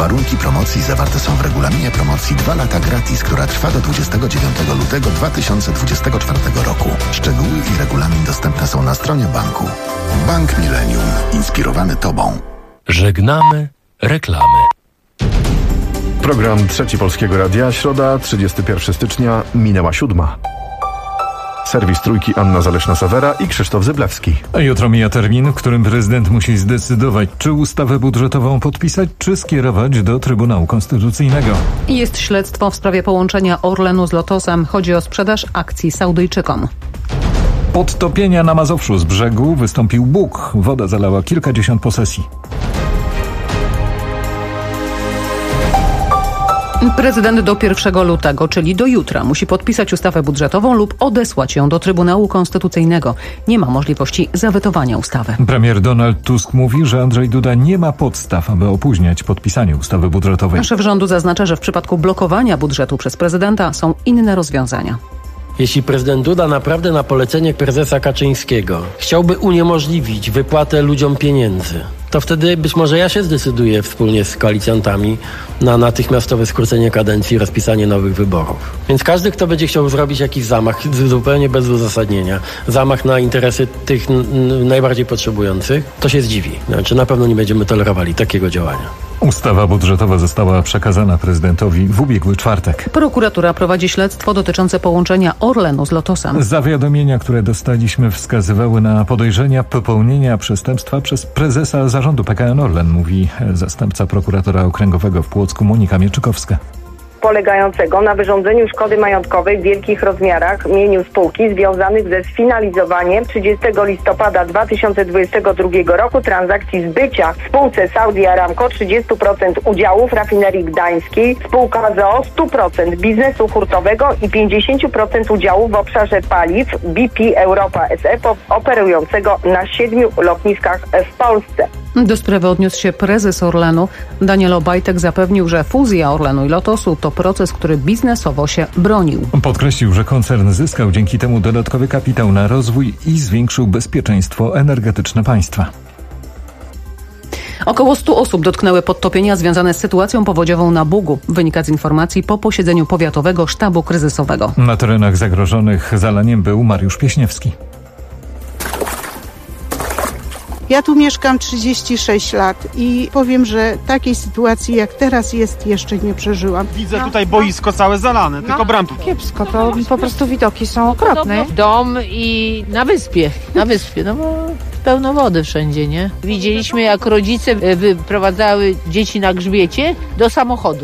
Warunki promocji zawarte są w regulaminie promocji 2 lata gratis, która trwa do 29 lutego 2024 roku. Szczegóły i regulamin dostępne są na stronie banku. Bank Millennium. Inspirowany Tobą. Żegnamy reklamy. Program Trzeci Polskiego Radia. Środa, 31 stycznia, minęła 7. Serwis Trójki, Anna Zaleszna-Sawera i Krzysztof Zyblewski. A jutro mija termin, w którym prezydent musi zdecydować, czy ustawę budżetową podpisać, czy skierować do Trybunału Konstytucyjnego. Jest śledztwo w sprawie połączenia Orlenu z Lotosem. Chodzi o sprzedaż akcji Saudyjczykom. Podtopienia na Mazowszu z brzegu wystąpił Bóg. Woda zalała kilkadziesiąt posesji. Prezydent do 1 lutego, czyli do jutra, musi podpisać ustawę budżetową lub odesłać ją do Trybunału Konstytucyjnego. Nie ma możliwości zawetowania ustawy. Premier Donald Tusk mówi, że Andrzej Duda nie ma podstaw, aby opóźniać podpisanie ustawy budżetowej. Szef rządu zaznacza, że w przypadku blokowania budżetu przez prezydenta są inne rozwiązania. Jeśli prezydent Duda naprawdę na polecenie prezesa Kaczyńskiego chciałby uniemożliwić wypłatę ludziom pieniędzy, to wtedy być może ja się zdecyduję wspólnie z koalicjantami na natychmiastowe skrócenie kadencji i rozpisanie nowych wyborów. Więc każdy, kto będzie chciał zrobić jakiś zamach zupełnie bez uzasadnienia, zamach na interesy tych najbardziej potrzebujących, to się zdziwi. Znaczy na pewno nie będziemy tolerowali takiego działania. Ustawa budżetowa została przekazana prezydentowi w ubiegły czwartek. Prokuratura prowadzi śledztwo dotyczące połączenia Orlenu z Lotosem. Zawiadomienia, które dostaliśmy, wskazywały na podejrzenia popełnienia przestępstwa przez prezesa zarządu PKN Orlen, mówi zastępca prokuratora okręgowego w Płocku Monika Mieczykowska. Polegającego na wyrządzeniu szkody majątkowej w wielkich rozmiarach mieniu spółki związanych ze sfinalizowaniem 30 listopada 2022 roku transakcji zbycia spółce Saudi Aramco 30% udziałów rafinerii gdańskiej, spółka ZOO 100% biznesu hurtowego i 50% udziałów w obszarze paliw BP Europa SE operującego na 7 lotniskach w Polsce. Do sprawy odniósł się prezes Orlenu. Daniel Obajtek zapewnił, że fuzja Orlenu i Lotosu to proces, który biznesowo się bronił. Podkreślił, że koncern zyskał dzięki temu dodatkowy kapitał na rozwój i zwiększył bezpieczeństwo energetyczne państwa. Około 100 osób dotknęły podtopienia związane z sytuacją powodziową na Bugu. Wynika z informacji po posiedzeniu Powiatowego Sztabu Kryzysowego. Na terenach zagrożonych zalaniem był Mariusz Pieśniewski. Ja tu mieszkam 36 lat i powiem, że takiej sytuacji jak teraz jest, jeszcze nie przeżyłam. Widzę tutaj boisko całe zalane, tylko bramki. Kiepsko, to po prostu widoki są okropne. Dom i na wyspie, no bo pełno wody wszędzie, nie? Widzieliśmy, jak rodzice wyprowadzały dzieci na grzbiecie do samochodu.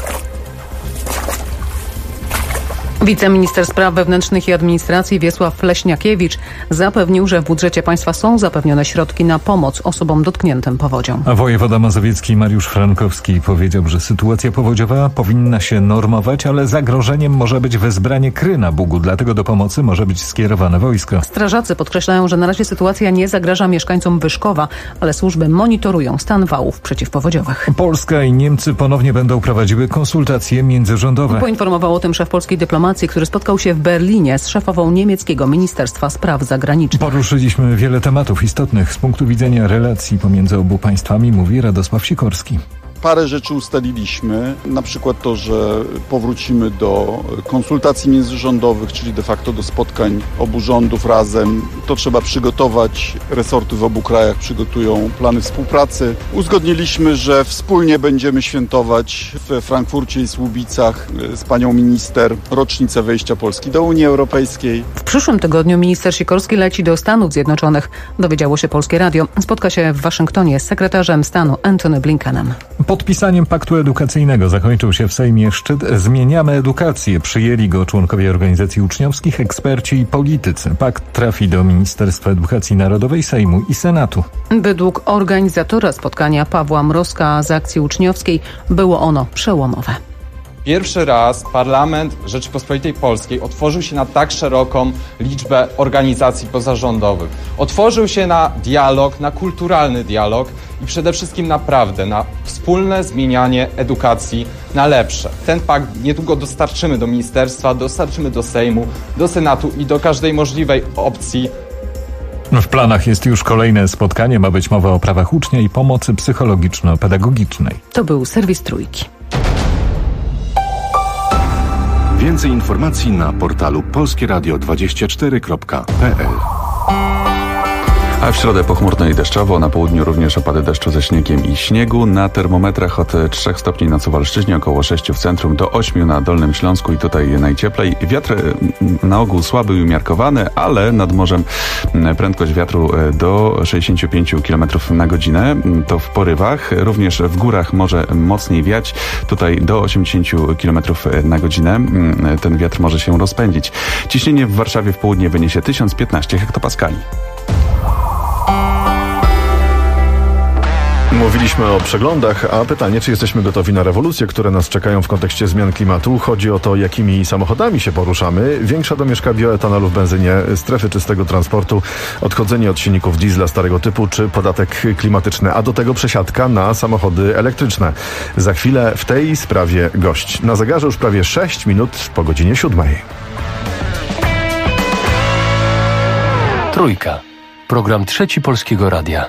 Wiceminister Spraw Wewnętrznych i Administracji Wiesław Leśniakiewicz zapewnił, że w budżecie państwa są zapewnione środki na pomoc osobom dotkniętym powodzią. A wojewoda mazowiecki Mariusz Frankowski powiedział, że sytuacja powodziowa powinna się normować, ale zagrożeniem może być wezbranie kry na Bugu, dlatego do pomocy może być skierowane wojsko. Strażacy podkreślają, że na razie sytuacja nie zagraża mieszkańcom Wyszkowa, ale służby monitorują stan wałów przeciwpowodziowych. Polska i Niemcy ponownie będą prowadziły konsultacje międzyrządowe. Poinformował o tym szef polskiej dyplomacji, który spotkał się w Berlinie z szefową niemieckiego Ministerstwa Spraw Zagranicznych. Poruszyliśmy wiele tematów istotnych z punktu widzenia relacji pomiędzy obu państwami, mówi Radosław Sikorski. Parę rzeczy ustaliliśmy, na przykład to, że powrócimy do konsultacji międzyrządowych, czyli de facto do spotkań obu rządów razem. To trzeba przygotować. Resorty w obu krajach przygotują plany współpracy. Uzgodniliśmy, że wspólnie będziemy świętować we Frankfurcie i Słubicach z panią minister rocznicę wejścia Polski do Unii Europejskiej. W przyszłym tygodniu minister Sikorski leci do Stanów Zjednoczonych. Dowiedziało się Polskie Radio. Spotka się w Waszyngtonie z sekretarzem stanu Antony Blinkenem. Podpisaniem paktu edukacyjnego zakończył się w Sejmie szczyt Zmieniamy edukację. Przyjęli go członkowie organizacji uczniowskich, eksperci i politycy. Pakt trafi do Ministerstwa Edukacji Narodowej, Sejmu i Senatu. Według organizatora spotkania Pawła Mrozka z akcji uczniowskiej było ono przełomowe. Pierwszy raz Parlament Rzeczypospolitej Polskiej otworzył się na tak szeroką liczbę organizacji pozarządowych. Otworzył się na dialog, na kulturalny dialog i przede wszystkim naprawdę na wspólne zmienianie edukacji na lepsze. Ten pakt niedługo dostarczymy do ministerstwa, dostarczymy do Sejmu, do Senatu i do każdej możliwej opcji. W planach jest już kolejne spotkanie. Ma być mowa o prawach ucznia i pomocy psychologiczno-pedagogicznej. To był serwis Trójki. Więcej informacji na portalu polskieradio24.pl. A w środę pochmurno i deszczowo, na południu również opady deszczu ze śniegiem i śniegu. Na termometrach od 3 stopni na Suwalszczyźnie, około 6 w centrum, do 8 na Dolnym Śląsku i tutaj najcieplej. Wiatr na ogół słaby i umiarkowany, ale nad morzem prędkość wiatru do 65 km na godzinę. To w porywach. Również w górach może mocniej wiać. Tutaj do 80 km na godzinę. Ten wiatr może się rozpędzić. Ciśnienie w Warszawie w południe wyniesie 1015 hektopaskali. Mówiliśmy o przeglądach, a pytanie, czy jesteśmy gotowi na rewolucje, które nas czekają w kontekście zmian klimatu. Chodzi o to, jakimi samochodami się poruszamy. Większa domieszka bioetanolu w benzynie, strefy czystego transportu, odchodzenie od silników diesla starego typu, czy podatek klimatyczny, a do tego przesiadka na samochody elektryczne. Za chwilę w tej sprawie gość. Na zegarze już prawie 6 minut po godzinie 7. Trójka. Program Trzeci Polskiego Radia.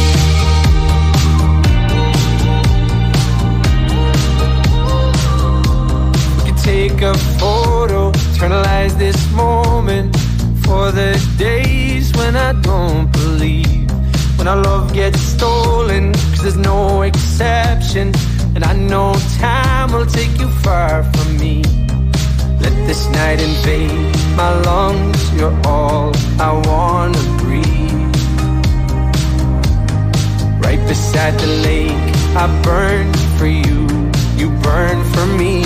Take a photo, eternalize this moment for the days when I don't believe, when our love gets stolen, 'cause there's no exception, and I know time will take you far from me. Let this night invade my lungs, you're all I wanna breathe. Right beside the lake, I burn for you, you burn for me.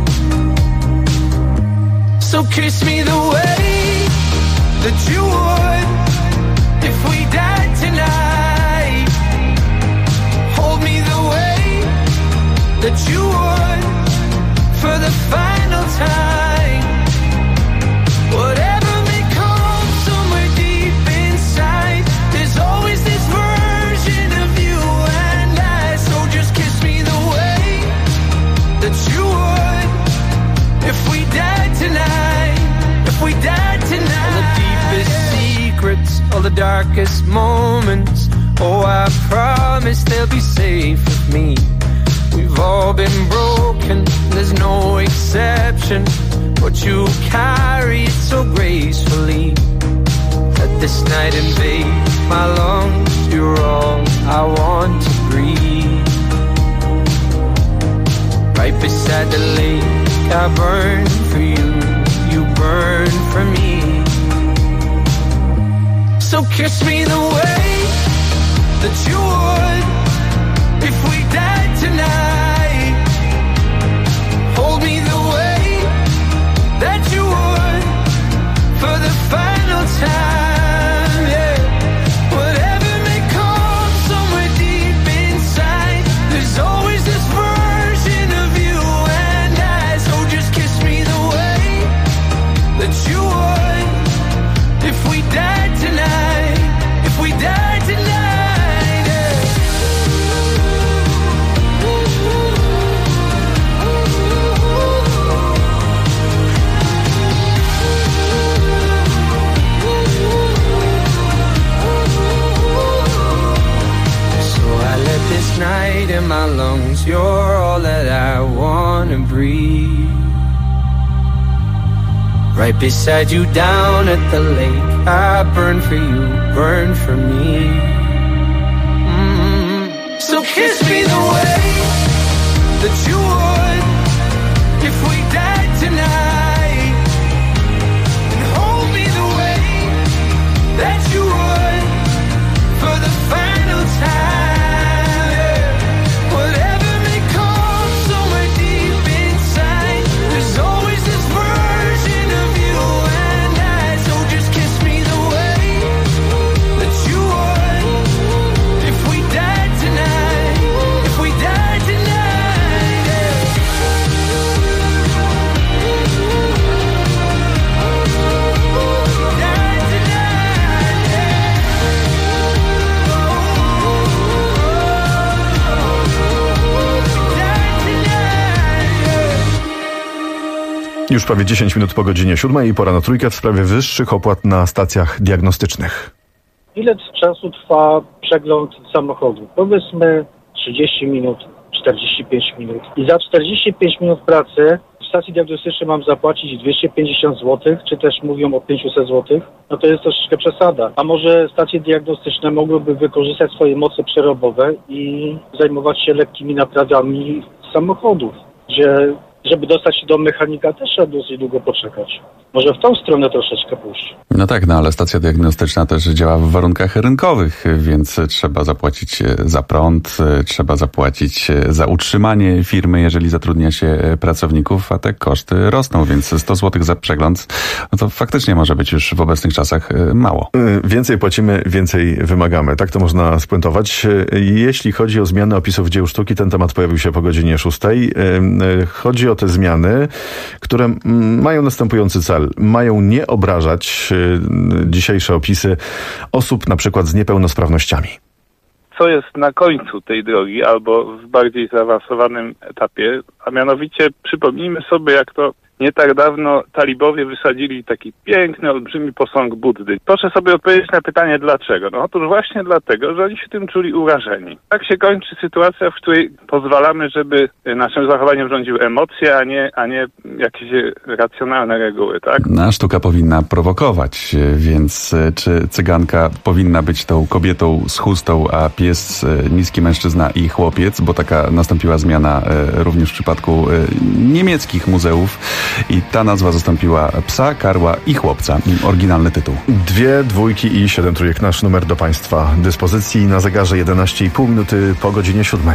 So kiss me the way that you would if we died tonight. Hold me the way that you would for the final time. Whatever may come somewhere deep inside, there's always this version of you and I. So just kiss me the way that you would if we died tonight, if we died tonight. All the deepest secrets, all the darkest moments, oh, I promise they'll be safe with me. We've all been broken, there's no exception, but you carry it so gracefully. Let this night invade my lungs, you're all I want to breathe. Right beside the lake, I burn for you, you burn for me. So kiss me the way that you would if we died tonight. Hold me the way that you would for the final time, yeah. Whatever may come somewhere deep inside, there's always this version of you and I. So just kiss me the way that you would if we died tonight, if we died tonight, yeah. So I let this night in my lungs, you're all that I wanna breathe. Right beside you down at the lake, I burn for you, burn for me. So kiss me the way that you would if we died tonight, and hold me the way that you would for the final time, yeah. Whatever may come somewhere deep inside, there's always this version of you and I. So just kiss me the way that you would if we died tonight, if we died tonight, yeah. Died tonight, yeah. Died tonight, yeah. Już prawie 10 minut po godzinie 7 i pora na trójkę w sprawie wyższych opłat na stacjach diagnostycznych. Ile czasu trwa przegląd samochodu? Powiedzmy 30 minut, 45 minut. I za 45 minut pracy w stacji diagnostycznej mam zapłacić 250 zł, czy też mówią o 500 zł? No to jest troszeczkę przesada. A może stacje diagnostyczne mogłyby wykorzystać swoje moce przerobowe i zajmować się lekkimi naprawami samochodów, gdzie żeby dostać się do mechanika też trzeba dosyć długo poczekać. Może w tą stronę troszeczkę pójść. No tak, ale stacja diagnostyczna też działa w warunkach rynkowych, więc trzeba zapłacić za prąd, trzeba zapłacić za utrzymanie firmy, jeżeli zatrudnia się pracowników, a te koszty rosną, więc 100 zł za przegląd, no to faktycznie może być już w obecnych czasach mało. Więcej płacimy, więcej wymagamy. Tak to można spuentować. Jeśli chodzi o zmiany opisów dzieł sztuki, ten temat pojawił się po godzinie 6. Chodzi o te zmiany, które mają następujący cel. Mają nie obrażać dzisiejsze opisy osób na przykład z niepełnosprawnościami. Co jest na końcu tej drogi albo w bardziej zaawansowanym etapie, a mianowicie przypomnijmy sobie, jak to nie tak dawno talibowie wysadzili taki piękny, olbrzymi posąg Buddy. Proszę sobie odpowiedzieć na pytanie dlaczego. No otóż właśnie dlatego, że oni się tym czuli urażeni. Tak się kończy sytuacja, w której pozwalamy, żeby naszym zachowaniem rządziły emocje, a nie jakieś racjonalne reguły, tak? No, sztuka powinna prowokować, więc czy cyganka powinna być tą kobietą z chustą, a pies niski mężczyzna i chłopiec, bo taka nastąpiła zmiana również w przypadku niemieckich muzeów. I ta nazwa zastąpiła psa, karła i chłopca. Oryginalny tytuł. 2 dwójki i 7 trójek. Nasz numer do Państwa dyspozycji. Na zegarze 11,5 minuty po godzinie 7.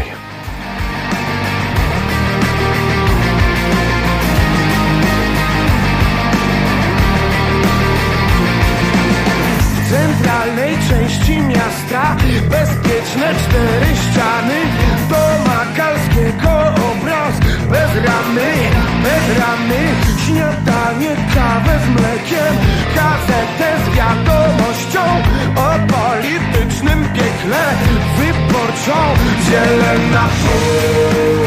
W centralnej części miasta bezpieczne 4 ściany, do Makalskiego obraz bez ramy, śniadanie, kawę z mlekiem, gazetę z wiadomością o politycznym piekle wyborczą, zielona pół,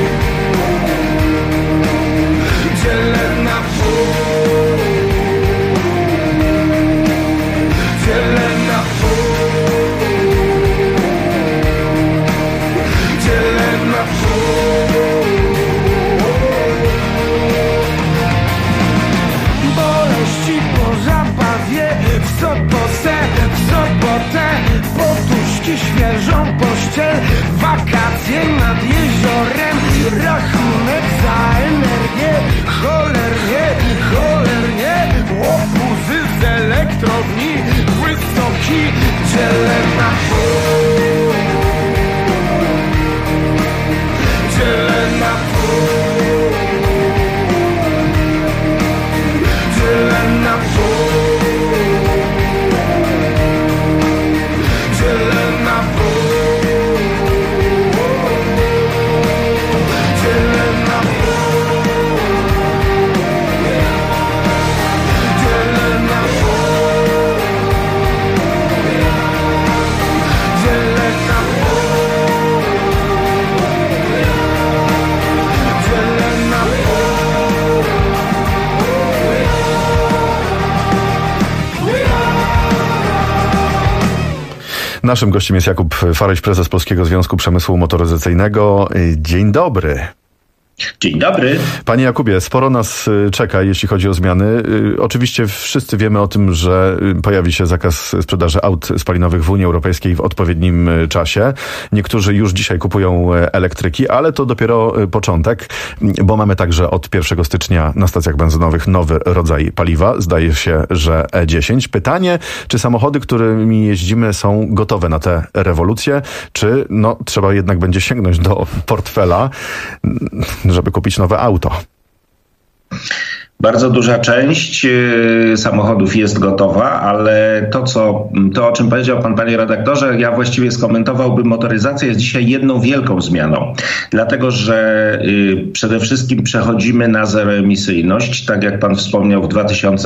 zielona pół, zielona pół, zielona pół. W sobotę poduszki, świeżą pościel, wakacje nad jeziorem, rachunek za energię, cholernie, łobuzy z elektrowni, wysoki, zielona pół, zielona pół, zielona pół. Naszym gościem jest Jakub Faryś, prezes Polskiego Związku Przemysłu Motoryzacyjnego. Dzień dobry. Dzień dobry. Panie Jakubie, sporo nas czeka, jeśli chodzi o zmiany. Oczywiście wszyscy wiemy o tym, że pojawi się zakaz sprzedaży aut spalinowych w Unii Europejskiej w odpowiednim czasie. Niektórzy już dzisiaj kupują elektryki, ale to dopiero początek, bo mamy także od 1 stycznia na stacjach benzynowych nowy rodzaj paliwa. Zdaje się, że E10. Pytanie, czy samochody, którymi jeździmy, są gotowe na tę rewolucję, czy trzeba jednak będzie sięgnąć do portfela, żeby kupić nowe auto? Bardzo duża część samochodów jest gotowa, ale to, o czym powiedział pan, panie redaktorze, ja właściwie skomentowałbym. Motoryzacja jest dzisiaj jedną wielką zmianą, dlatego że przede wszystkim przechodzimy na zeroemisyjność. Tak jak pan wspomniał, w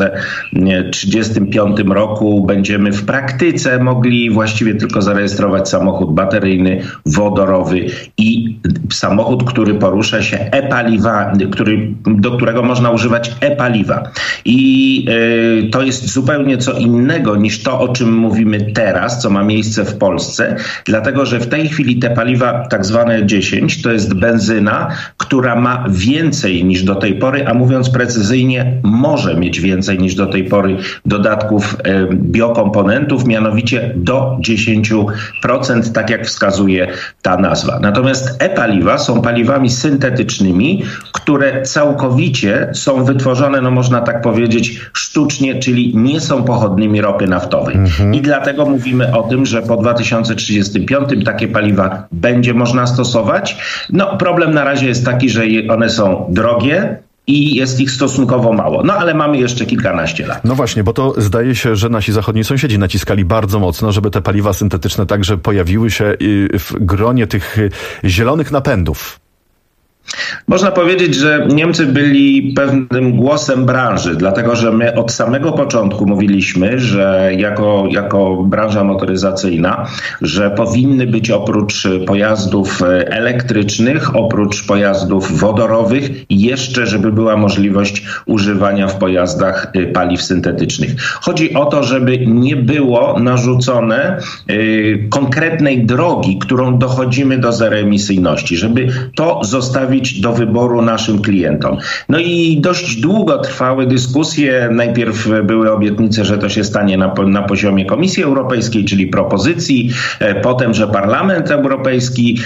2035 roku będziemy w praktyce mogli właściwie tylko zarejestrować samochód bateryjny, wodorowy i samochód, który porusza się e-paliwami, do którego można używać e-paliwa. I to jest zupełnie co innego niż to, o czym mówimy teraz, co ma miejsce w Polsce, dlatego że w tej chwili te paliwa tak zwane 10 to jest benzyna, która ma więcej niż do tej pory, a mówiąc precyzyjnie, może mieć więcej niż do tej pory dodatków biokomponentów, mianowicie do 10%, tak jak wskazuje ta nazwa. Natomiast e-paliwa są paliwami syntetycznymi, które całkowicie są wytworzone, no można tak powiedzieć, sztucznie, czyli nie są pochodnymi ropy naftowej. I dlatego mówimy o tym, że po 2035 takie paliwa będzie można stosować. No problem na razie jest taki, że one są drogie, i jest ich stosunkowo mało. No ale mamy jeszcze kilkanaście lat. No właśnie, bo to zdaje się, że nasi zachodni sąsiedzi naciskali bardzo mocno, żeby te paliwa syntetyczne także pojawiły się w gronie tych zielonych napędów. Można powiedzieć, że Niemcy byli pewnym głosem branży, dlatego że my od samego początku mówiliśmy, że jako branża motoryzacyjna, że powinny być oprócz pojazdów elektrycznych, oprócz pojazdów wodorowych jeszcze, żeby była możliwość używania w pojazdach paliw syntetycznych. Chodzi o to, żeby nie było narzucone konkretnej drogi, którą dochodzimy do zeroemisyjności, żeby to zostawić do wyboru naszym klientom. No i dość długo trwały dyskusje. Najpierw były obietnice, że to się stanie na poziomie Komisji Europejskiej, czyli propozycji, potem, że Parlament Europejski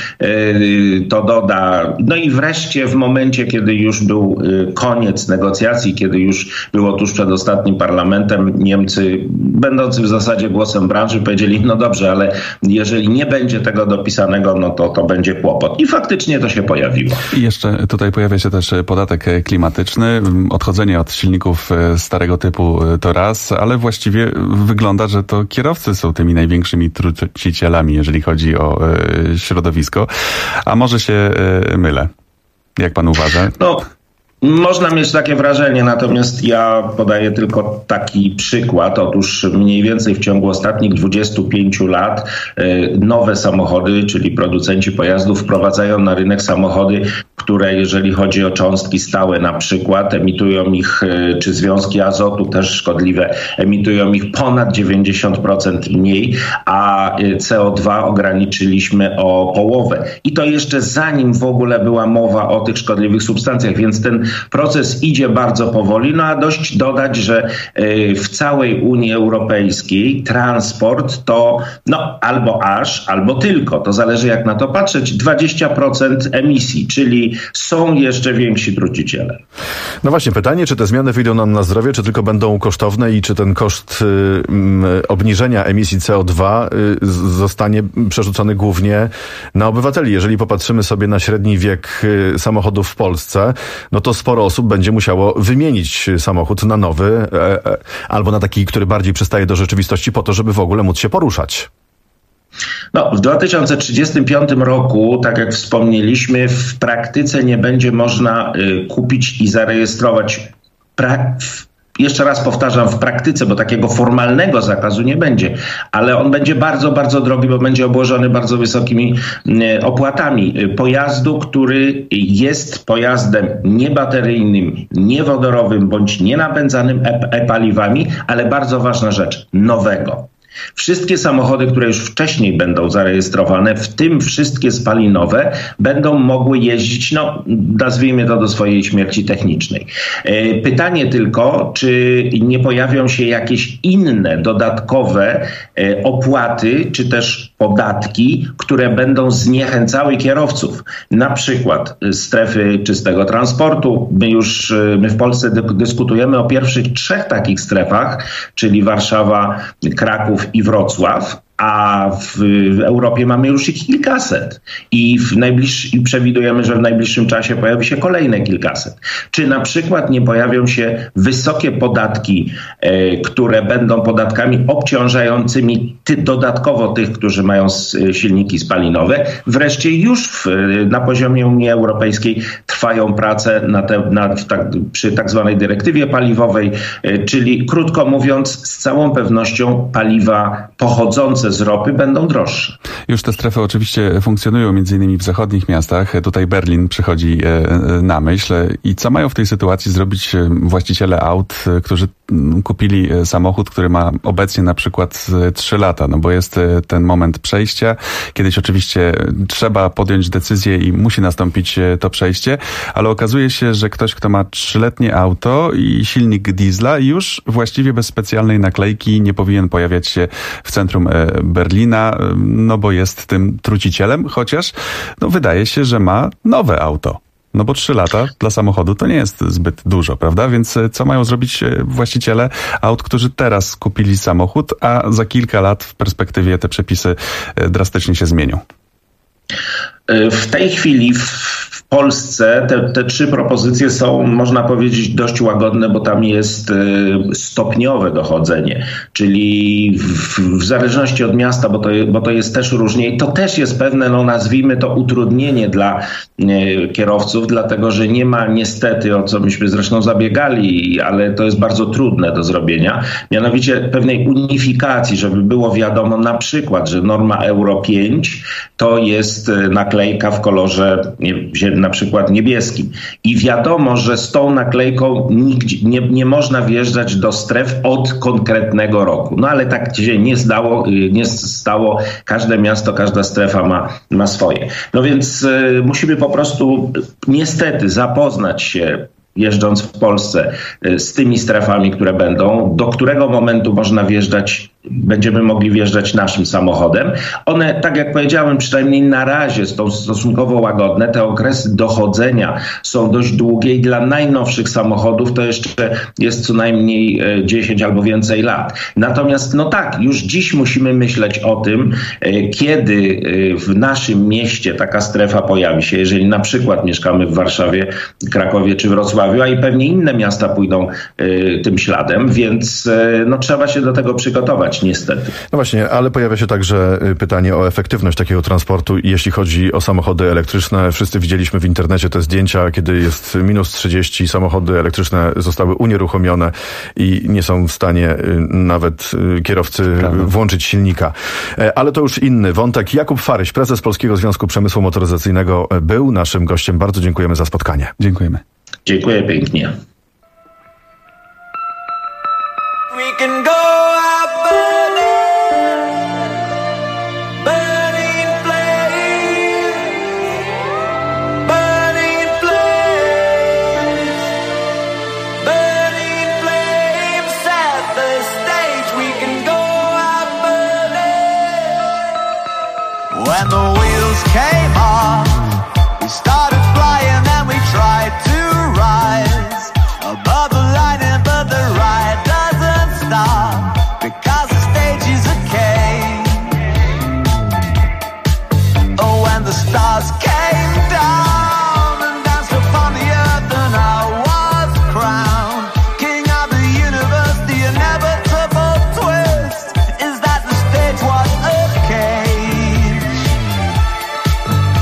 to doda. No i wreszcie w momencie, kiedy już był koniec negocjacji, kiedy już było tuż przed ostatnim parlamentem, Niemcy, będący w zasadzie głosem branży, powiedzieli, no dobrze, ale jeżeli nie będzie tego dopisanego, no to będzie kłopot. I faktycznie to się pojawiło. I jeszcze tutaj pojawia się też podatek klimatyczny. Odchodzenie od silników starego typu to raz, ale właściwie wygląda, że to kierowcy są tymi największymi trucicielami, jeżeli chodzi o środowisko. A może się mylę? Jak pan uważa? No, można mieć takie wrażenie, natomiast ja podaję tylko taki przykład. Otóż mniej więcej w ciągu ostatnich 25 lat nowe samochody, czyli producenci pojazdów wprowadzają na rynek samochody, które jeżeli chodzi o cząstki stałe na przykład, emitują ich, czy związki azotu też szkodliwe, emitują ich ponad 90% mniej, a CO2 ograniczyliśmy o połowę. I to jeszcze zanim w ogóle była mowa o tych szkodliwych substancjach, więc ten proces idzie bardzo powoli. No a dość dodać, że w całej Unii Europejskiej transport to albo tylko, to zależy jak na to patrzeć, 20% emisji, czyli są jeszcze więksi truciciele. No właśnie, pytanie, czy te zmiany wyjdą nam na zdrowie, czy tylko będą kosztowne i czy ten koszt obniżenia emisji CO2 zostanie przerzucony głównie na obywateli. Jeżeli popatrzymy sobie na średni wiek samochodów w Polsce, no to sporo osób będzie musiało wymienić samochód na nowy albo na taki, który bardziej przystaje do rzeczywistości po to, żeby w ogóle móc się poruszać. No, w 2035 roku, tak jak wspomnieliśmy, w praktyce nie będzie można kupić i zarejestrować jeszcze raz powtarzam, w praktyce, bo takiego formalnego zakazu nie będzie, ale on będzie bardzo, bardzo drogi, bo będzie obłożony bardzo wysokimi opłatami. Pojazdu, który jest pojazdem niebateryjnym, niewodorowym bądź nienapędzanym e-paliwami, ale bardzo ważna rzecz, nowego. Wszystkie samochody, które już wcześniej będą zarejestrowane, w tym wszystkie spalinowe, będą mogły jeździć, nazwijmy to, do swojej śmierci technicznej. Pytanie tylko, czy nie pojawią się jakieś inne dodatkowe opłaty, czy też podatki, które będą zniechęcały kierowców. Na przykład strefy czystego transportu. My w Polsce dyskutujemy o pierwszych 3 takich strefach, czyli Warszawa, Kraków i Wrocław, a w Europie mamy już ich kilkaset i przewidujemy, że w najbliższym czasie pojawi się kolejne kilkaset. Czy na przykład nie pojawią się wysokie podatki, które będą podatkami obciążającymi dodatkowo tych, którzy mają silniki spalinowe? Wreszcie już na poziomie Unii Europejskiej trwają prace przy tak zwanej dyrektywie paliwowej, czyli krótko mówiąc, z całą pewnością paliwa pochodzące płynące z ropy będą droższe. Już te strefy oczywiście funkcjonują między innymi w zachodnich miastach. Tutaj Berlin przychodzi na myśl. I co mają w tej sytuacji zrobić właściciele aut, którzy kupili samochód, który ma obecnie na przykład 3 lata, no bo jest ten moment przejścia. Kiedyś oczywiście trzeba podjąć decyzję i musi nastąpić to przejście, ale okazuje się, że ktoś, kto ma 3-letnie auto i silnik diesla, już właściwie bez specjalnej naklejki nie powinien pojawiać się w centrum Berlina, no bo jest tym trucicielem, chociaż no wydaje się, że ma nowe auto. No bo 3 lata dla samochodu to nie jest zbyt dużo, prawda? Więc co mają zrobić właściciele aut, którzy teraz kupili samochód, a za kilka lat w perspektywie te przepisy drastycznie się zmienią? W tej chwili w Polsce te 3 propozycje są, można powiedzieć, dość łagodne, bo tam jest stopniowe dochodzenie, czyli w zależności od miasta, bo to jest też różnie i to też jest pewne, no nazwijmy to, utrudnienie dla kierowców, dlatego że nie ma niestety, o co myśmy zresztą zabiegali, ale to jest bardzo trudne do zrobienia, mianowicie pewnej unifikacji, żeby było wiadomo na przykład, że norma Euro 5 to jest naklejka w kolorze na przykład niebieskim. I wiadomo, że z tą naklejką nie można wjeżdżać do stref od konkretnego roku. No ale tak się nie stało. Każde miasto, każda strefa ma swoje. No więc musimy po prostu niestety zapoznać się, jeżdżąc w Polsce, z tymi strefami, które będą, do którego momentu można wjeżdżać, będziemy mogli wjeżdżać naszym samochodem. One, tak jak powiedziałem, przynajmniej na razie są stosunkowo łagodne. Te okresy dochodzenia są dość długie i dla najnowszych samochodów to jeszcze jest co najmniej 10 albo więcej lat. Natomiast no tak, już dziś musimy myśleć o tym, kiedy w naszym mieście taka strefa pojawi się. Jeżeli na przykład mieszkamy w Warszawie, Krakowie czy Wrocławiu, a i pewnie inne miasta pójdą tym śladem, więc no trzeba się do tego przygotować. Niestety. No właśnie, ale pojawia się także pytanie o efektywność takiego transportu, jeśli chodzi o samochody elektryczne. Wszyscy widzieliśmy w internecie te zdjęcia, kiedy jest minus 30, samochody elektryczne zostały unieruchomione i nie są w stanie nawet kierowcy włączyć silnika. Ale to już inny wątek. Jakub Faryś, prezes Polskiego Związku Przemysłu Motoryzacyjnego, był naszym gościem. Bardzo dziękujemy za spotkanie. Dziękujemy. Dziękuję pięknie. We can go out burning flames at the stage. We can go out burning. When the wheels came off, we started flying and we tried to rise above the line, but the ride doesn't stop because the stage is a cage. Oh, when the stars came down and danced upon the earth, and I was crowned king of the universe. The inevitable twist is that the stage was a cage.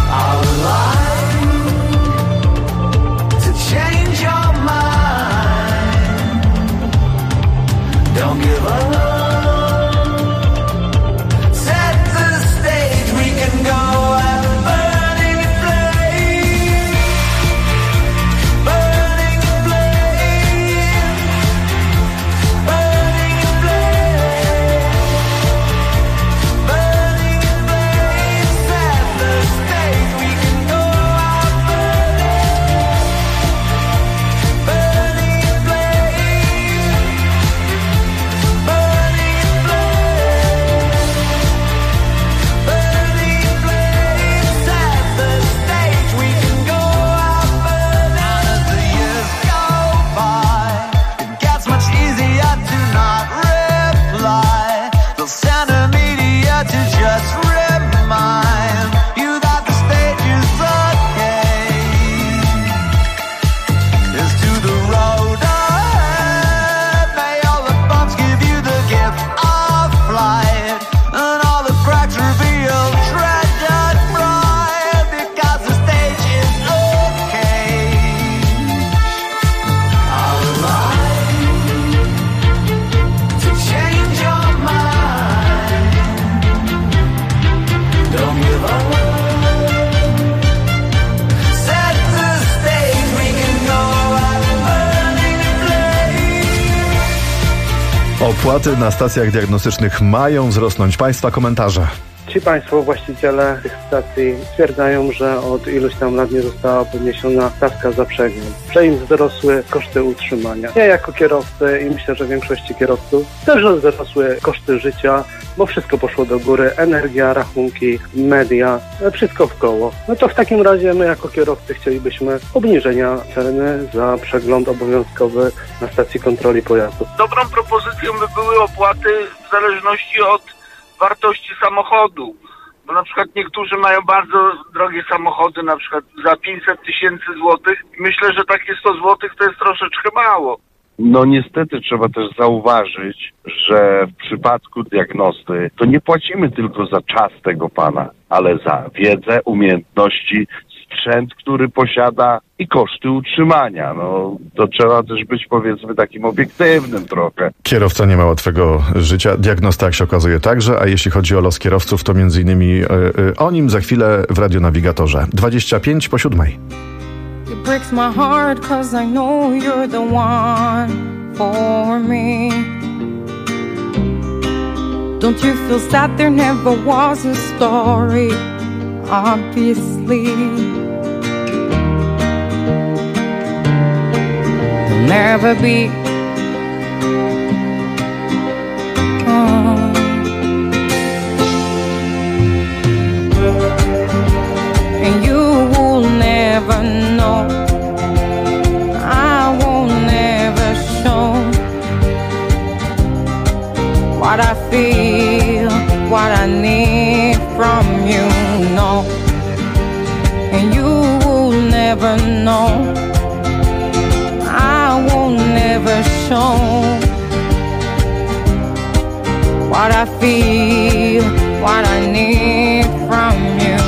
Opłaty na stacjach diagnostycznych mają wzrosnąć. Państwa komentarze. Ci państwo, właściciele tych stacji stwierdzają, że od iluś tam lat nie została podniesiona stawka za przegląd, że im wzrosły koszty utrzymania. Ja jako kierowcy i myślę, że większości kierowców też wzrosły koszty życia, bo wszystko poszło do góry, energia, rachunki, media, wszystko w koło. No to w takim razie my jako kierowcy chcielibyśmy obniżenia ceny za przegląd obowiązkowy na stacji kontroli pojazdów. Dobrą propozycją by były opłaty w zależności od wartości samochodu, bo na przykład niektórzy mają bardzo drogie samochody, na przykład za 500 000 złotych. Myślę, że takie 100 złotych to jest troszeczkę mało. No niestety trzeba też zauważyć, że w przypadku diagnosty to nie płacimy tylko za czas tego pana, ale za wiedzę, umiejętności, sprzęt, który posiada i koszty utrzymania. No to trzeba też być, powiedzmy, takim obiektywnym trochę. Kierowca nie ma łatwego życia. Diagnosta, jak się okazuje, także. A jeśli chodzi o los kierowców, to między innymi o nim za chwilę w Radionawigatorze. 7:25. It breaks my heart 'cause I know you're the one for me. Don't you feel sad there never was a story? Obviously there'll never be and you will never know. I won't never show what I feel, what I need from you, no. And you will never know. I won't never show what I feel, what I need from you.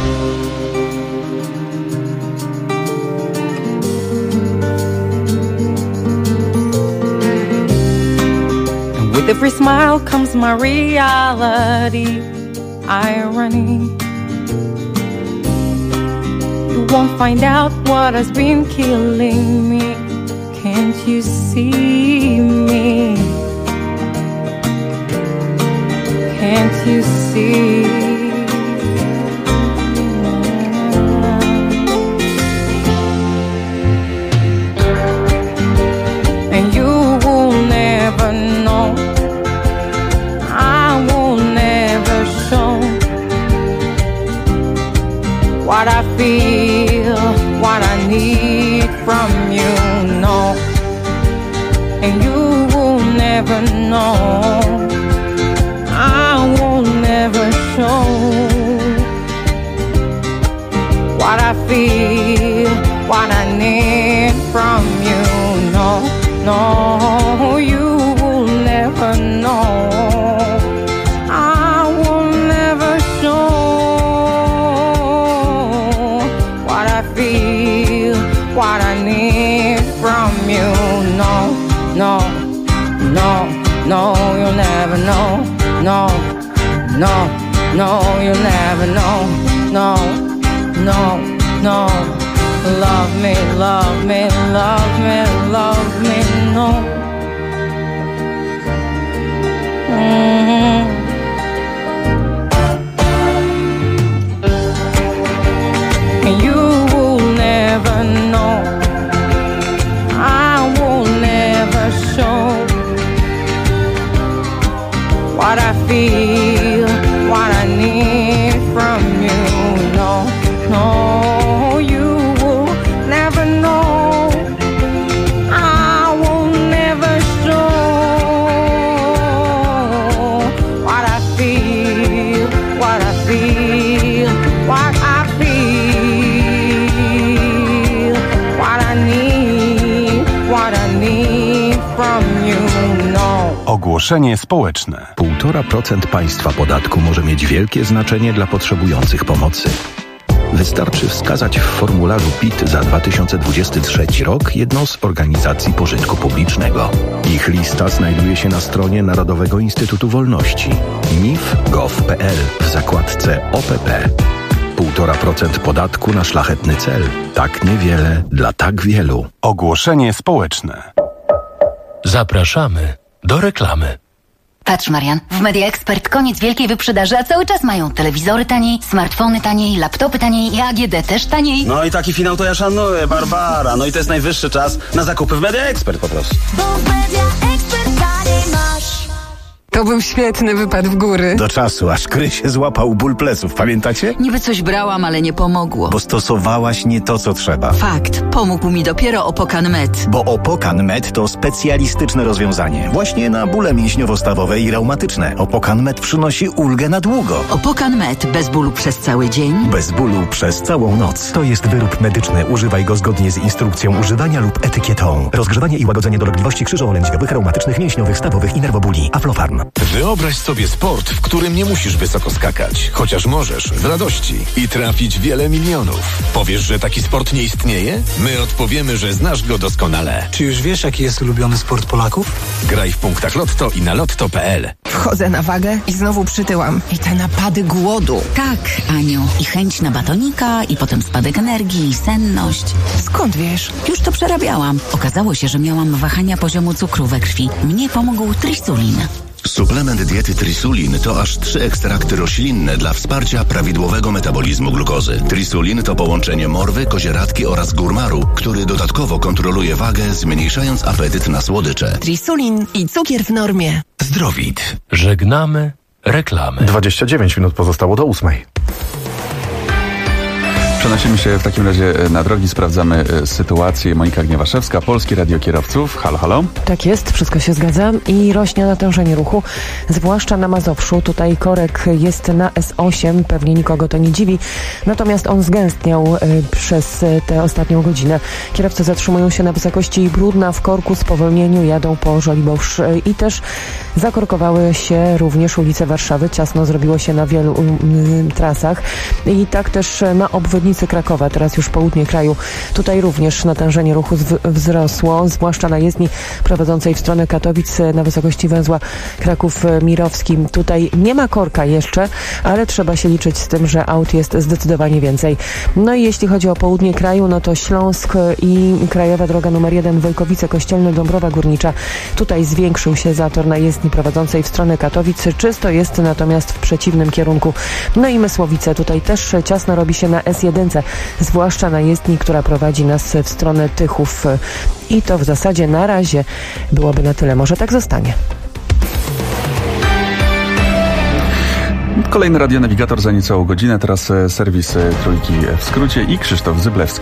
And with every smile comes my reality, irony. You won't find out what has been killing me. Can't you see me? Can't you see? And you will never know. I will never show what I feel, what I need from you, no. And you will never know. I will never show what I feel, what I need from you, no, no. You will never know. I will never show what I feel, what I need from you, no, no, no, no. You'll never know. No, no, no, you'll never know. No, no, no. Love me, love me, love me, love me, no. And you will never know. I will never show what I feel, what I need from you, no, no. You will never know. I will never show what I feel, what I feel, what I feel, what I need from you, no. Ogłoszenie społeczne. 1,5% państwa podatku może mieć wielkie znaczenie dla potrzebujących pomocy. Wystarczy wskazać w formularzu PIT za 2023 rok jedną z organizacji pożytku publicznego. Ich lista znajduje się na stronie Narodowego Instytutu Wolności mif.gov.pl w zakładce OPP. 1,5% podatku na szlachetny cel. Tak niewiele dla tak wielu. Ogłoszenie społeczne. Zapraszamy do reklamy. Patrz, Marian, w Media Expert koniec wielkiej wyprzedaży, a cały czas mają telewizory taniej, smartfony taniej, laptopy taniej i AGD też taniej. No i taki finał to ja szanuję, Barbara. No i to jest najwyższy czas na zakupy w Media Expert po prostu. Bo w Media Expert taniej masz. To był świetny wypad w góry. Do czasu, aż Krysie złapał ból pleców, pamiętacie? Niby coś brałam, ale nie pomogło. Bo stosowałaś nie to, co trzeba. Fakt, pomógł mi dopiero Opokan Med. Bo Opokan Med to specjalistyczne rozwiązanie. Właśnie na bóle mięśniowo-stawowe i reumatyczne. Opokan Med przynosi ulgę na długo. Opokan Med, bez bólu przez cały dzień. Bez bólu przez całą noc. To jest wyrób medyczny. Używaj go zgodnie z instrukcją używania lub etykietą. Rozgrzewanie i łagodzenie dolegliwości krzyżowo-lędźwiowych, reumatycznych, mięśniowych, stawowych i nerwobóli. Aflofarm. Wyobraź sobie sport, w którym nie musisz wysoko skakać, chociaż możesz, w radości i trafić wiele milionów. Powiesz, że taki sport nie istnieje? My odpowiemy, że znasz go doskonale. Czy już wiesz, jaki jest ulubiony sport Polaków? Graj w punktach Lotto i na lotto.pl. Wchodzę na wagę i znowu przytyłam. I te napady głodu. Tak, Aniu. I chęć na batonika, i potem spadek energii, i senność. Skąd wiesz? Już to przerabiałam. Okazało się, że miałam wahania poziomu cukru we krwi. Mnie pomógł Trisulin. Suplement diety Trisulin to aż 3 ekstrakty roślinne dla wsparcia prawidłowego metabolizmu glukozy. Trisulin to połączenie morwy, kozieradki oraz górmaru, który dodatkowo kontroluje wagę, zmniejszając apetyt na słodycze. Trisulin i cukier w normie. Zdrowit. Żegnamy reklamy. 29 minut pozostało do 8. Przenosimy się w takim razie na drogi, sprawdzamy sytuację. Monika Gniewaszewska, Polskie Radio Kierowców. Halo, halo. Tak jest, wszystko się zgadza i rośnie natężenie ruchu, zwłaszcza na Mazowszu. Tutaj korek jest na S8, pewnie nikogo to nie dziwi, natomiast on zgęstniał przez tę ostatnią godzinę. Kierowcy zatrzymują się na wysokości Brudna, w korku, spowolnieniu jadą po Żoliborz i też zakorkowały się również ulice Warszawy. Ciasno zrobiło się na wielu trasach i tak też na obwodnicy Krakowa, teraz już południe kraju. Tutaj również natężenie ruchu wzrosło, zwłaszcza na jezdni prowadzącej w stronę Katowic na wysokości węzła Kraków-Mirowski. Tutaj nie ma korka jeszcze, ale trzeba się liczyć z tym, że aut jest zdecydowanie więcej. No i jeśli chodzi o południe kraju, no to Śląsk i krajowa droga numer 1 Wojkowice Kościelne, Dąbrowa Górnicza. Tutaj zwiększył się zator na jezdni prowadzącej w stronę Katowic. Czysto jest natomiast w przeciwnym kierunku. No i Mysłowice. Tutaj też ciasno robi się na S1, zwłaszcza na jezdni, która prowadzi nas w stronę Tychów. I to w zasadzie na razie byłoby na tyle. Może tak zostanie. Kolejny radionawigator za niecałą godzinę. Teraz serwis Trójki w skrócie i Krzysztof Zyblewski.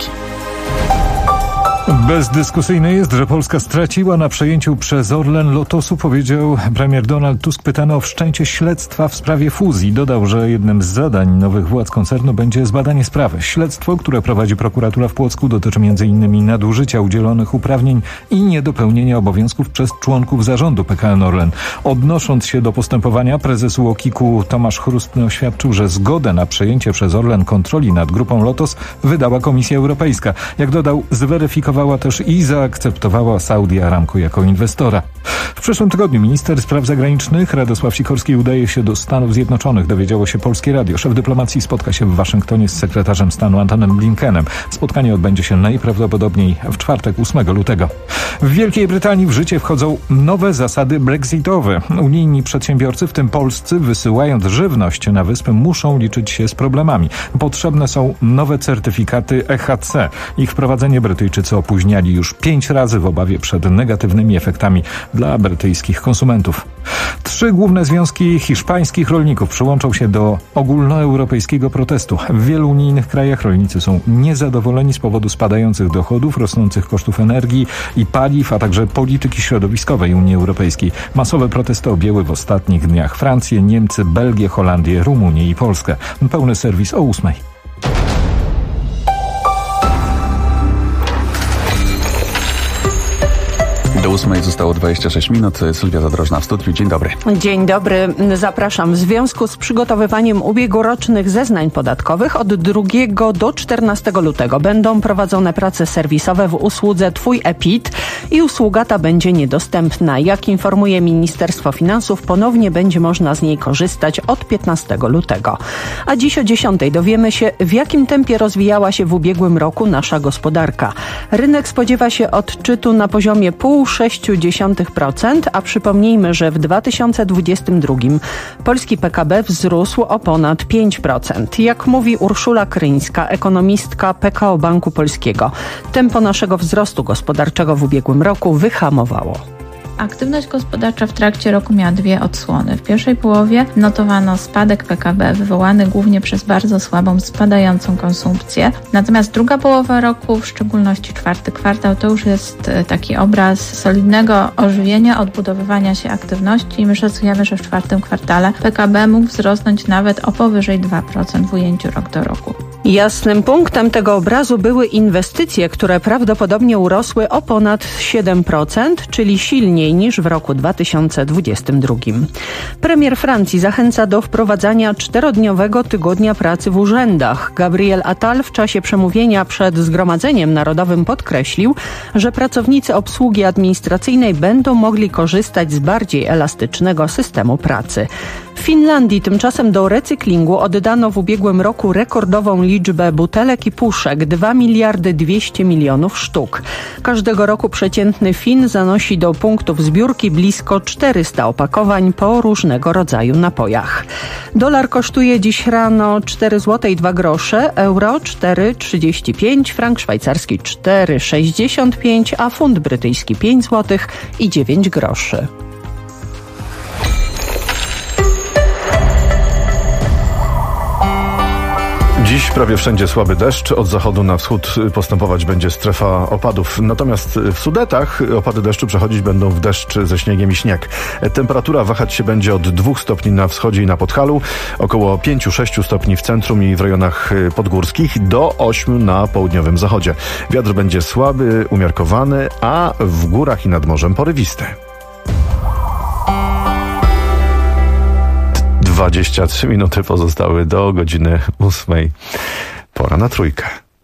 Bezdyskusyjne jest, że Polska straciła na przejęciu przez Orlen Lotosu, powiedział premier Donald Tusk, pytany o wszczęcie śledztwa w sprawie fuzji. Dodał, że jednym z zadań nowych władz koncernu będzie zbadanie sprawy. Śledztwo, które prowadzi prokuratura w Płocku, dotyczy m.in. nadużycia udzielonych uprawnień i niedopełnienia obowiązków przez członków zarządu PKN Orlen. Odnosząc się do postępowania, prezes UOKiK-u Tomasz Chrustny oświadczył, że zgodę na przejęcie przez Orlen kontroli nad grupą Lotos wydała Komisja Europejska. Jak dodał, zweryfikowała też i zaakceptowała Saudi Aramco jako inwestora. W przyszłym tygodniu minister spraw zagranicznych Radosław Sikorski udaje się do Stanów Zjednoczonych, dowiedziało się Polskie Radio. Szef dyplomacji spotka się w Waszyngtonie z sekretarzem stanu Antonem Blinkenem. Spotkanie odbędzie się najprawdopodobniej w czwartek, 8 lutego. W Wielkiej Brytanii w życie wchodzą nowe zasady brexitowe. Unijni przedsiębiorcy, w tym polscy, wysyłając żywność na wyspy, muszą liczyć się z problemami. Potrzebne są nowe certyfikaty EHC. Ich wprowadzenie Brytyjczycy opóźniali już 5 razy w obawie przed negatywnymi efektami dla brytyjskich konsumentów. 3 główne związki hiszpańskich rolników przyłączą się do ogólnoeuropejskiego protestu. W wielu unijnych krajach rolnicy są niezadowoleni z powodu spadających dochodów, rosnących kosztów energii i paliw, a także polityki środowiskowej Unii Europejskiej. Masowe protesty objęły w ostatnich dniach Francję, Niemcy, Belgię, Holandię, Rumunię i Polskę. Pełny serwis o 8. Do 8 zostało 26 minut. Sylwia Zadrożna w studiu. Dzień dobry. Dzień dobry. Zapraszam. W związku z przygotowywaniem ubiegłorocznych zeznań podatkowych od 2 do 14 lutego będą prowadzone prace serwisowe w usłudze Twój e-PIT i usługa ta będzie niedostępna. Jak informuje Ministerstwo Finansów, ponownie będzie można z niej korzystać od 15 lutego. A dziś o 10 dowiemy się, w jakim tempie rozwijała się w ubiegłym roku nasza gospodarka. Rynek spodziewa się odczytu na poziomie 0,5 2,6%, a przypomnijmy, że w 2022 polski PKB wzrósł o ponad 5%. Jak mówi Urszula Kryńska, ekonomistka PKO Banku Polskiego, tempo naszego wzrostu gospodarczego w ubiegłym roku wyhamowało. Aktywność gospodarcza w trakcie roku miała dwie odsłony. W pierwszej połowie notowano spadek PKB wywołany głównie przez bardzo słabą, spadającą konsumpcję. Natomiast druga połowa roku, w szczególności czwarty kwartał, to już jest taki obraz solidnego ożywienia, odbudowywania się aktywności i my szacujemy, że w czwartym kwartale PKB mógł wzrosnąć nawet o powyżej 2% w ujęciu rok do roku. Jasnym punktem tego obrazu były inwestycje, które prawdopodobnie urosły o ponad 7%, czyli silniej niż w roku 2022. Premier Francji zachęca do wprowadzania 4-dniowego tygodnia pracy w urzędach. Gabriel Attal w czasie przemówienia przed Zgromadzeniem Narodowym podkreślił, że pracownicy obsługi administracyjnej będą mogli korzystać z bardziej elastycznego systemu pracy. W Finlandii tymczasem do recyklingu oddano w ubiegłym roku rekordową liczbę butelek i puszek, 2 miliardy 200 milionów sztuk. Każdego roku przeciętny Fin zanosi do punktów zbiórki blisko 400 opakowań po różnego rodzaju napojach. Dolar kosztuje dziś rano 4 zł i 2 grosze, euro 4,35, frank szwajcarski 4,65, a funt brytyjski 5 zł i 9 groszy. Dziś prawie wszędzie słaby deszcz. Od zachodu na wschód postępować będzie strefa opadów. Natomiast w Sudetach opady deszczu przechodzić będą w deszcz ze śniegiem i śnieg. Temperatura wahać się będzie od 2 stopni na wschodzie i na Podhalu, około 5-6 stopni w centrum i w rejonach podgórskich, do 8 na południowym zachodzie. Wiatr będzie słaby, umiarkowany, a w górach i nad morzem porywisty. 23 minuty pozostały do godziny 8. Pora na trójkę.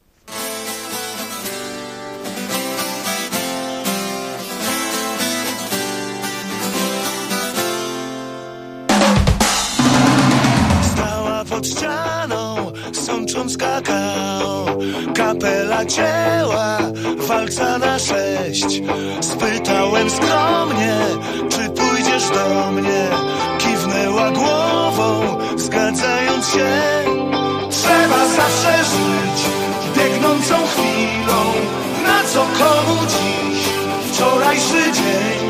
Stała pod ścianą, sącząc kakao. Kapela cięła, walca na 6. Spytałem skromnie, czy pójdziesz do mnie. Kiwnęła głową, zgadzając się. Trzeba zawsze żyć biegnącą chwilą. Na co komu dziś wczorajszy dzień?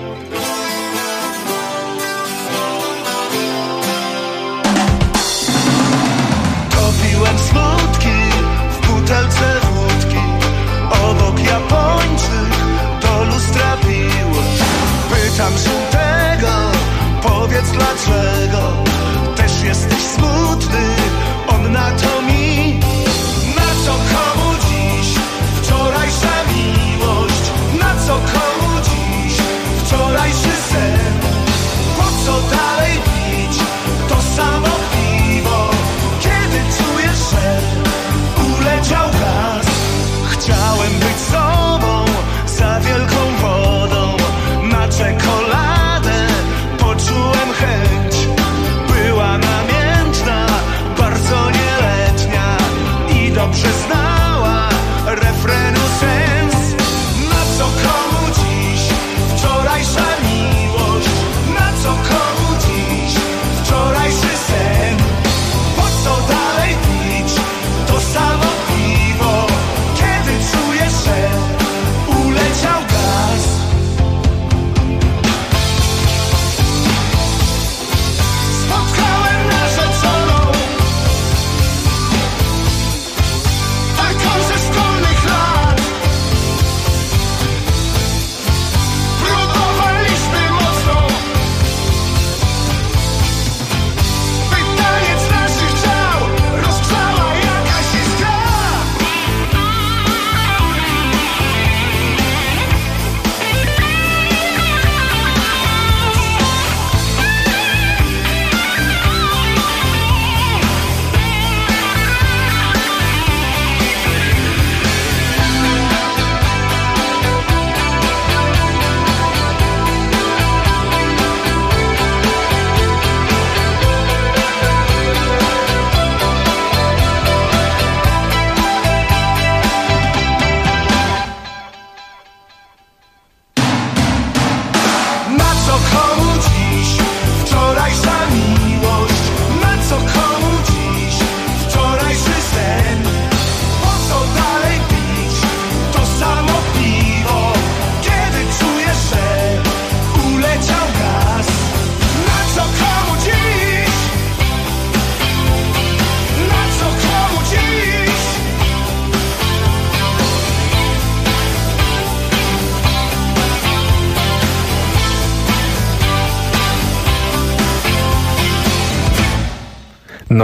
Topiłem smutki w butelce wódki. Obok Japończyk do lustra pił. Pytam się tego, powiedz dlaczego też jesteś smutny, on na to mi. Na co komu dziś wczorajsza miłość? Na co komu dziś wczorajszy sen? Po co dalej pić to samo piwo, kiedy czujesz, że uleciał gaz? Chciałem być sobą za wielką wodą, na czekoladę poczułem chęć. Była namiętna, bardzo nieletnia i dobrze znała refrenu sens. Na co komu dziś wczorajsza miłość? Na co komu dziś wczorajszy sen? Po co dalej pić to samo piwo, kiedy czujesz, że